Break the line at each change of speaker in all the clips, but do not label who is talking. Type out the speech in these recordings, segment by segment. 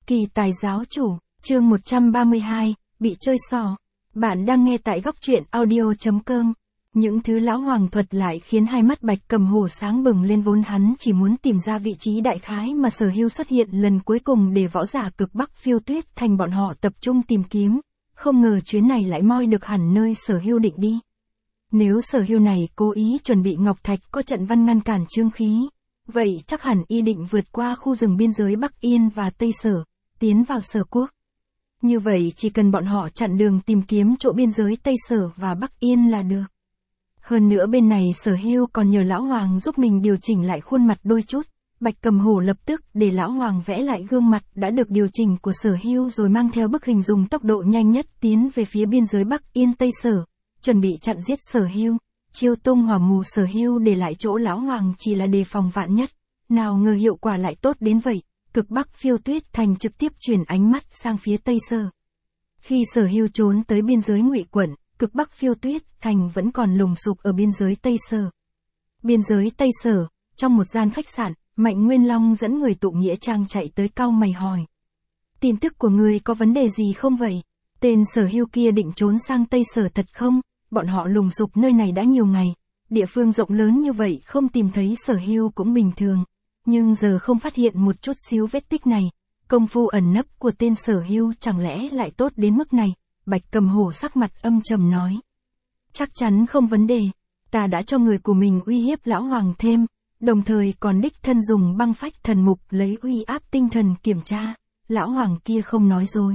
Kỳ tài giáo chủ, chương 132, bị chơi xỏ. Bạn đang nghe tại góc truyện audio.com. Những thứ lão hoàng thuật lại khiến hai mắt Bạch Cầm Hổ sáng bừng lên, vốn hắn chỉ muốn tìm ra vị trí đại khái mà Sở Hưu xuất hiện lần cuối cùng để võ giả cực Bắc Phiêu Tuyết Thành bọn họ tập trung tìm kiếm. Không ngờ chuyến này lại moi được hẳn nơi Sở Hưu định đi. Nếu Sở Hưu này cố ý chuẩn bị ngọc thạch có trận văn ngăn cản chương khí, vậy chắc hẳn y định vượt qua khu rừng biên giới Bắc Yên và Tây Sở, tiến vào Sở Quốc. Như vậy chỉ cần bọn họ chặn đường tìm kiếm chỗ biên giới Tây Sở và Bắc Yên là được. Hơn nữa bên này Sở Hưu còn nhờ lão hoàng giúp mình điều chỉnh lại khuôn mặt đôi chút. Bạch Cầm Hổ lập tức để lão hoàng vẽ lại gương mặt đã được điều chỉnh của Sở Hưu, rồi mang theo bức hình dùng tốc độ nhanh nhất tiến về phía biên giới Bắc Yên Tây Sở, chuẩn bị chặn giết Sở Hưu. Chiêu tung hỏa mù Sở Hưu để lại chỗ lão hoàng chỉ là đề phòng vạn nhất, nào ngờ hiệu quả lại tốt đến vậy. Cực Bắc Phiêu Tuyết Thành trực tiếp chuyển ánh mắt sang phía Tây Sở. Khi Sở Hưu trốn tới biên giới Ngụy quận, Cực Bắc Phiêu Tuyết Thành vẫn còn lùng sục ở biên giới Tây Sở. Biên giới Tây Sở, trong một gian khách sạn, Mạnh Nguyên Long dẫn người tụ nghĩa trang chạy tới cau mày hỏi: tin tức của người có vấn đề gì không vậy? Tên Sở Hưu kia định trốn sang Tây Sở thật không? Bọn họ lùng sục nơi này đã nhiều ngày, địa phương rộng lớn như vậy không tìm thấy Sở Hưu cũng bình thường. Nhưng giờ không phát hiện một chút xíu vết tích này, công phu ẩn nấp của tên Sở Hưu chẳng lẽ lại tốt đến mức này? Bạch Cầm Hổ sắc mặt âm trầm nói: chắc chắn không vấn đề, ta đã cho người của mình uy hiếp lão hoàng thêm, đồng thời còn đích thân dùng băng phách thần mục lấy uy áp tinh thần kiểm tra. Lão hoàng kia không nói dối.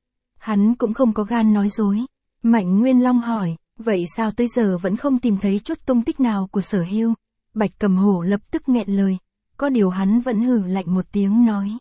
Hắn cũng không có gan nói dối. Mạnh Nguyên Long hỏi: vậy sao tới giờ vẫn không tìm thấy chút tung tích nào của Sở Hưu? Bạch Cầm Hổ lập tức nghẹn lời. Có điều hắn vẫn hừ lạnh một tiếng nói: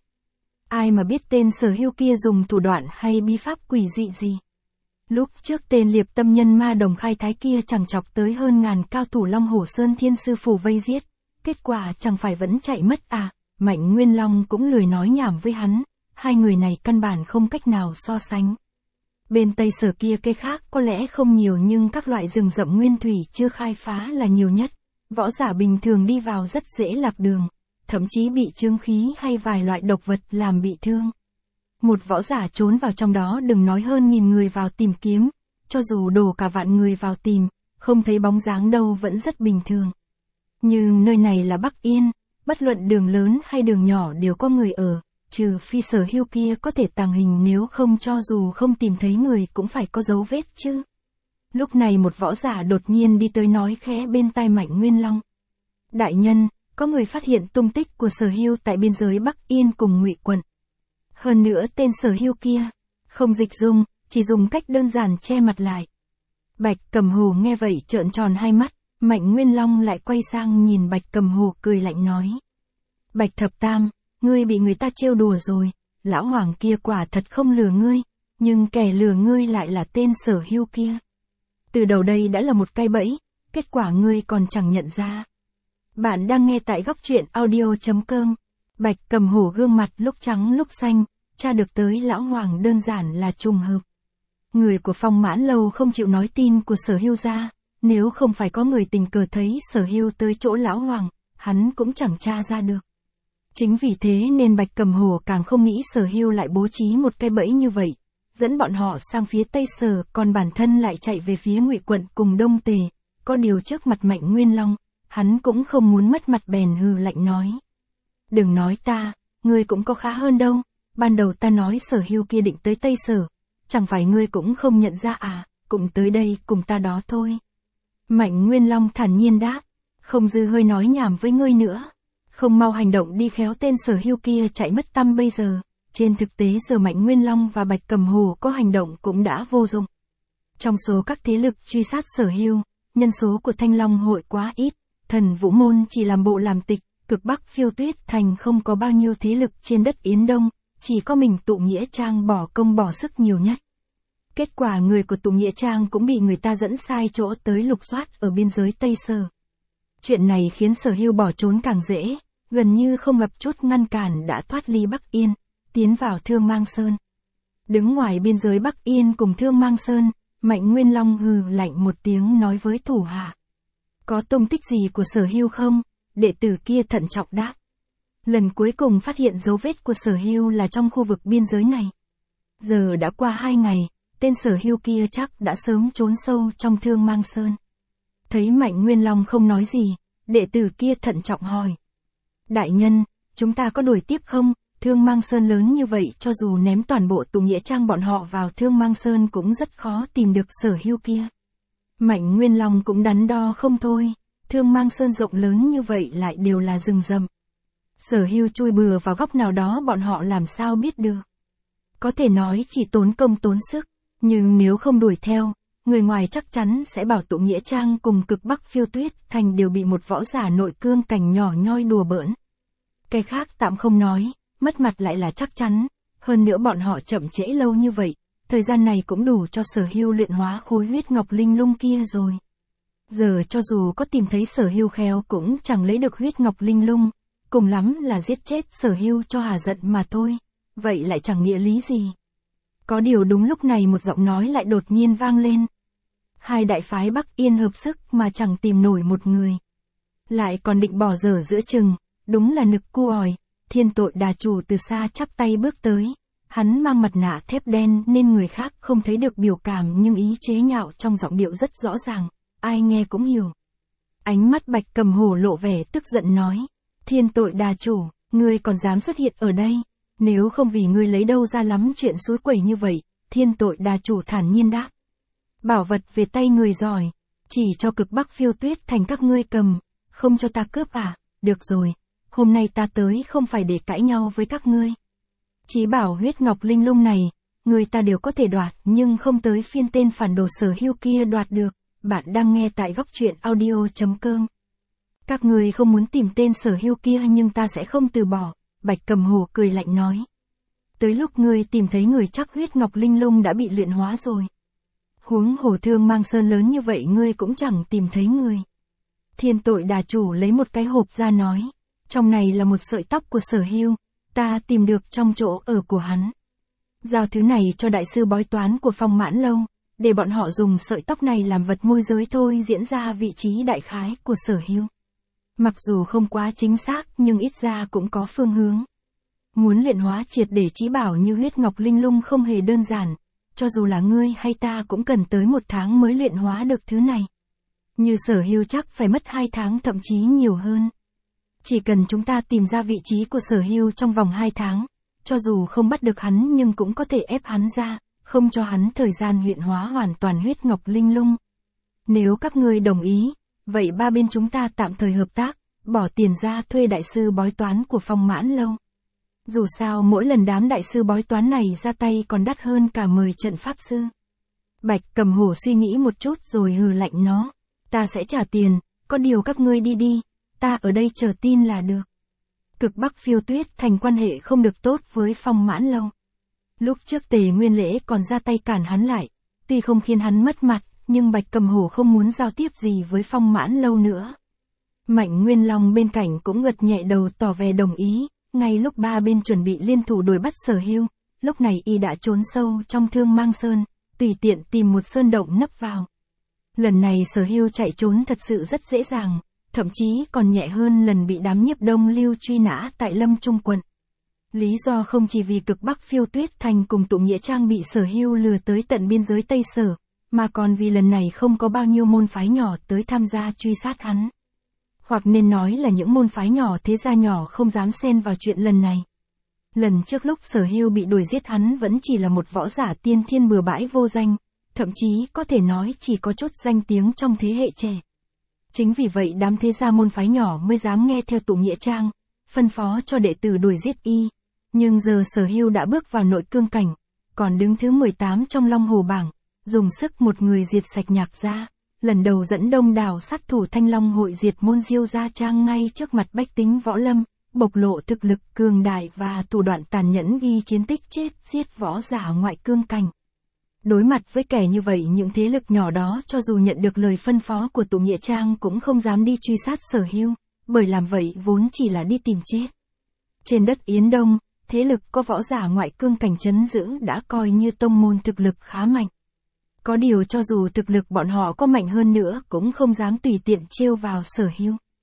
ai mà biết tên Sở Hưu kia dùng thủ đoạn hay bí pháp quỷ dị gì. Lúc trước tên Liệp Tâm Nhân Ma Đồng Khai Thái kia chẳng chọc tới hơn ngàn cao thủ Long Hổ Sơn Thiên Sư Phủ vây giết, kết quả chẳng phải vẫn chạy mất à? Mạnh Nguyên Long cũng lười nói nhảm với hắn, hai người này căn bản không cách nào so sánh. Bên Tây Sở kia cây khác có lẽ không nhiều, nhưng các loại rừng rậm nguyên thủy chưa khai phá là nhiều nhất. Võ giả bình thường đi vào rất dễ lạc đường, thậm chí bị chương khí hay vài loại độc vật làm bị thương. Một võ giả trốn vào trong đó đừng nói hơn nghìn người vào tìm kiếm, cho dù đổ cả vạn người vào tìm, không thấy bóng dáng đâu vẫn rất bình thường. Nhưng nơi này là Bắc Yên, bất luận đường lớn hay đường nhỏ đều có người ở, trừ phi Sở Hưu kia có thể tàng hình, nếu không cho dù không tìm thấy người cũng phải có dấu vết chứ. Lúc này một võ giả đột nhiên đi tới nói khẽ bên tai Mạnh Nguyên Long: đại nhân, có người phát hiện tung tích của Sở Hưu tại biên giới Bắc Yên cùng Ngụy quận. Hơn nữa tên Sở Hưu kia không dịch dung, chỉ dùng cách đơn giản che mặt lại. Bạch Cầm Hổ nghe vậy trợn tròn hai mắt. Mạnh Nguyên Long lại quay sang nhìn Bạch Cầm Hổ cười lạnh nói: Bạch Thập Tam, ngươi bị người ta trêu đùa rồi. Lão hoàng kia quả thật không lừa ngươi, nhưng kẻ lừa ngươi lại là tên Sở Hưu kia. Từ đầu đây đã là một cái bẫy, kết quả ngươi còn chẳng nhận ra. Bạn đang nghe tại góc truyện audio.com. Bạch Cầm Hổ gương mặt lúc trắng lúc xanh, tra được tới lão hoàng đơn giản là trùng hợp. Người của Phong Mãn Lâu không chịu nói tin của Sở Hưu ra, nếu không phải có người tình cờ thấy Sở Hưu tới chỗ lão hoàng, hắn cũng chẳng tra ra được. Chính vì thế nên Bạch Cầm Hổ càng không nghĩ Sở Hưu lại bố trí một cái bẫy như vậy, dẫn bọn họ sang phía Tây Sở, còn bản thân lại chạy về phía Ngụy quận cùng Đông Tề. Có điều trước mặt Mạnh Nguyên Long, hắn cũng không muốn mất mặt, bèn hừ lạnh nói: đừng nói ta, ngươi cũng có khá hơn đâu. Ban đầu ta nói Sở Hưu kia định tới Tây Sở, chẳng phải ngươi cũng không nhận ra à? Cũng tới đây cùng ta đó thôi. Mạnh Nguyên Long thản nhiên đáp: không dư hơi nói nhảm với ngươi nữa, không mau hành động đi, khéo tên Sở Hưu kia chạy mất tăm bây giờ. Trên thực tế giờ Mạnh Nguyên Long và Bạch Cầm Hổ có hành động cũng đã vô dụng. Trong số các thế lực truy sát Sở Hưu, nhân số của Thanh Long hội quá ít, Thần Vũ môn chỉ làm bộ làm tịch. Cực Bắc Phiêu Tuyết Thành không có bao nhiêu thế lực trên đất Yến Đông, chỉ có mình Tụ Nghĩa Trang bỏ công bỏ sức nhiều nhất. Kết quả người của Tụ Nghĩa Trang cũng bị người ta dẫn sai chỗ tới lục soát ở biên giới Tây Sở. Chuyện này khiến Sở Hưu bỏ trốn càng dễ, gần như không gặp chút ngăn cản đã thoát ly Bắc Yên, tiến vào Thương Mang Sơn. Đứng ngoài biên giới Bắc Yên cùng Thương Mang Sơn, Mạnh Nguyên Long hừ lạnh một tiếng nói với thủ hạ: có tung tích gì của Sở Hưu không? Đệ tử kia thận trọng đáp: Lần cuối cùng phát hiện dấu vết của Sở Hưu là trong khu vực biên giới này. Giờ đã qua 2 ngày, tên Sở Hưu kia chắc đã sớm trốn sâu trong Thương Mang Sơn. Thấy Mạnh Nguyên Long không nói gì, đệ tử kia thận trọng hỏi. Đại nhân, chúng ta có đuổi tiếp không? Thương Mang Sơn lớn như vậy, cho dù ném toàn bộ Tụ Nghĩa Trang bọn họ vào Thương Mang Sơn cũng rất khó tìm được Sở Hưu kia. Mạnh Nguyên Long cũng đắn đo không thôi, Thương Mang Sơn rộng lớn như vậy lại đều là rừng rậm. Sở Hưu chui bừa vào góc nào đó bọn họ làm sao biết được. Có thể nói chỉ tốn công tốn sức, nhưng nếu không đuổi theo, người ngoài chắc chắn sẽ bảo Tụ Nghĩa Trang cùng Cực Bắc Phiêu Tuyết Thành đều bị một võ giả nội cương cảnh nhỏ nhoi đùa bỡn. Cái khác tạm không nói, mất mặt lại là chắc chắn, hơn nữa bọn họ chậm trễ lâu như vậy, thời gian này cũng đủ cho Sở Hưu luyện hóa khối huyết ngọc linh lung kia rồi. Giờ cho dù có tìm thấy Sở Hưu khéo cũng chẳng lấy được huyết ngọc linh lung, cùng lắm là giết chết Sở Hưu cho hà giận mà thôi, vậy lại chẳng nghĩa lý gì. Có điều đúng lúc này một giọng nói lại đột nhiên vang lên. Hai đại phái Bắc Yên hợp sức mà chẳng tìm nổi một người. Lại còn định bỏ dở giữa chừng, đúng là nực cu òi. Thiên Tội Đà Chủ từ xa chắp tay bước tới. Hắn mang mặt nạ thép đen nên người khác không thấy được biểu cảm, nhưng ý chế nhạo trong giọng điệu rất rõ ràng, ai nghe cũng hiểu. Ánh mắt Bạch Cầm Hổ lộ vẻ tức giận nói. Thiên Tội Đà Chủ, ngươi còn dám xuất hiện ở đây? Nếu không vì ngươi lấy đâu ra lắm chuyện suối quẩy như vậy, Thiên Tội Đà Chủ thản nhiên đáp. Bảo vật về tay người giỏi, chỉ cho Cực Bắc Phiêu Tuyết Thành các ngươi cầm, không cho ta cướp à? Được rồi, hôm nay ta tới không phải để cãi nhau với các ngươi. Chí bảo huyết ngọc linh lung này, người ta đều có thể đoạt, nhưng không tới phiên tên phản đồ Sở Hưu kia đoạt được. Bạn đang nghe tại góc truyện audio.com. Các ngươi không muốn tìm tên Sở Hưu kia nhưng ta sẽ không từ bỏ, Bạch Cầm Hổ cười lạnh nói. Tới lúc ngươi tìm thấy người chắc huyết ngọc linh lung đã bị luyện hóa rồi. Huống hồ Thương Mang Sơn lớn như vậy ngươi cũng chẳng tìm thấy người. Thiên Tội Đà Chủ lấy một cái hộp ra nói. Trong này là một sợi tóc của Sở Hưu, ta tìm được trong chỗ ở của hắn. Giao thứ này cho đại sư bói toán của Phong Mãn Lâu, để bọn họ dùng sợi tóc này làm vật môi giới thôi diễn ra vị trí đại khái của Sở Hưu. Mặc dù không quá chính xác nhưng ít ra cũng có phương hướng. Muốn luyện hóa triệt để chí bảo như huyết ngọc linh lung không hề đơn giản, cho dù là ngươi hay ta cũng cần tới 1 tháng mới luyện hóa được thứ này. Như Sở Hưu chắc phải mất 2 tháng thậm chí nhiều hơn. Chỉ cần chúng ta tìm ra vị trí của Sở Hưu trong vòng 2 tháng, cho dù không bắt được hắn nhưng cũng có thể ép hắn ra, không cho hắn thời gian luyện hóa hoàn toàn huyết ngọc linh lung. Nếu các ngươi đồng ý, vậy ba bên chúng ta tạm thời hợp tác, bỏ tiền ra thuê đại sư bói toán của Phong Mãn Lâu. Dù sao mỗi lần đám đại sư bói toán này ra tay còn đắt hơn cả mời trận pháp sư. Bạch Cầm Hổ suy nghĩ một chút rồi hừ lạnh nó. Ta sẽ trả tiền, có điều các ngươi đi đi, ta ở đây chờ tin là được. Cực Bắc Phiêu Tuyết Thành quan hệ không được tốt với Phong Mãn Lâu. Lúc trước Tề Nguyên Lễ còn ra tay cản hắn lại, tuy không khiến hắn mất mặt, nhưng Bạch Cầm Hổ không muốn giao tiếp gì với Phong Mãn Lâu nữa. Mạnh Nguyên Long bên cạnh cũng gật nhẹ đầu tỏ vẻ đồng ý, ngay lúc ba bên chuẩn bị liên thủ đuổi bắt Sở Hưu, lúc này y đã trốn sâu trong Thương Mang Sơn, tùy tiện tìm một sơn động nấp vào. Lần này Sở Hưu chạy trốn thật sự rất dễ dàng, thậm chí còn nhẹ hơn lần bị đám Nhiếp Đông Lưu truy nã tại Lâm Trung quận. Lý do không chỉ vì Cực Bắc Phiêu Tuyết Thành cùng Tụ Nghĩa Trang bị Sở Hưu lừa tới tận biên giới Tây Sở, mà còn vì lần này không có bao nhiêu môn phái nhỏ tới tham gia truy sát hắn. Hoặc nên nói là những môn phái nhỏ thế gia nhỏ không dám xen vào chuyện lần này. Lần trước lúc Sở Hưu bị đuổi giết hắn vẫn chỉ là một võ giả tiên thiên bừa bãi vô danh, thậm chí có thể nói chỉ có chút danh tiếng trong thế hệ trẻ. Chính vì vậy đám thế gia môn phái nhỏ mới dám nghe theo Tụ Nghĩa Trang, phân phó cho đệ tử đuổi giết y. Nhưng giờ Sở Hưu đã bước vào nội cương cảnh, còn đứng thứ 18 trong Long Hồ bảng, dùng sức một người diệt sạch Nhạc gia, lần đầu dẫn đông đảo sát thủ Thanh Long hội diệt môn Diêu Gia Trang ngay trước mặt bách tính võ lâm, bộc lộ thực lực cường đại và thủ đoạn tàn nhẫn ghi chiến tích chết giết võ giả ngoại cương cảnh. Đối mặt với kẻ như vậy những thế lực nhỏ đó cho dù nhận được lời phân phó của Tụ Nghĩa Trang cũng không dám đi truy sát Sở Hưu, bởi làm vậy vốn chỉ là đi tìm chết. Trên đất Yến Đông, thế lực có võ giả ngoại cương cảnh trấn giữ đã coi như tông môn thực lực khá mạnh. Có điều cho dù thực lực bọn họ có mạnh hơn nữa cũng không dám tùy tiện trêu vào Sở Hưu.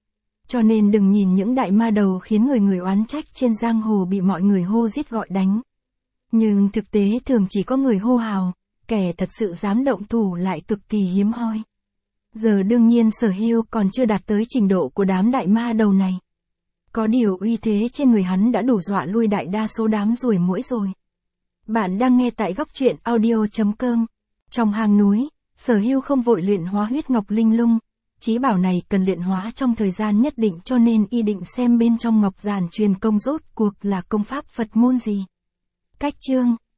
Cho nên đừng nhìn những đại ma đầu khiến người người oán trách trên giang hồ bị mọi người hô giết gọi đánh. Nhưng thực tế thường chỉ có người hô hào, kẻ thật sự dám động thủ lại cực kỳ hiếm hoi. Giờ đương nhiên Sở Hưu còn chưa đạt tới trình độ của đám đại ma đầu này. Có điều uy thế trên người hắn đã đủ dọa lui đại đa số đám ruồi muỗi rồi. Bạn đang nghe tại góc truyện audio.com. Trong hang núi, Sở Hưu không vội luyện hóa huyết ngọc linh lung. Chí bảo này cần luyện hóa trong thời gian nhất định, cho nên y định xem bên trong ngọc giản truyền công rốt cuộc là công pháp Phật môn gì. Cách chương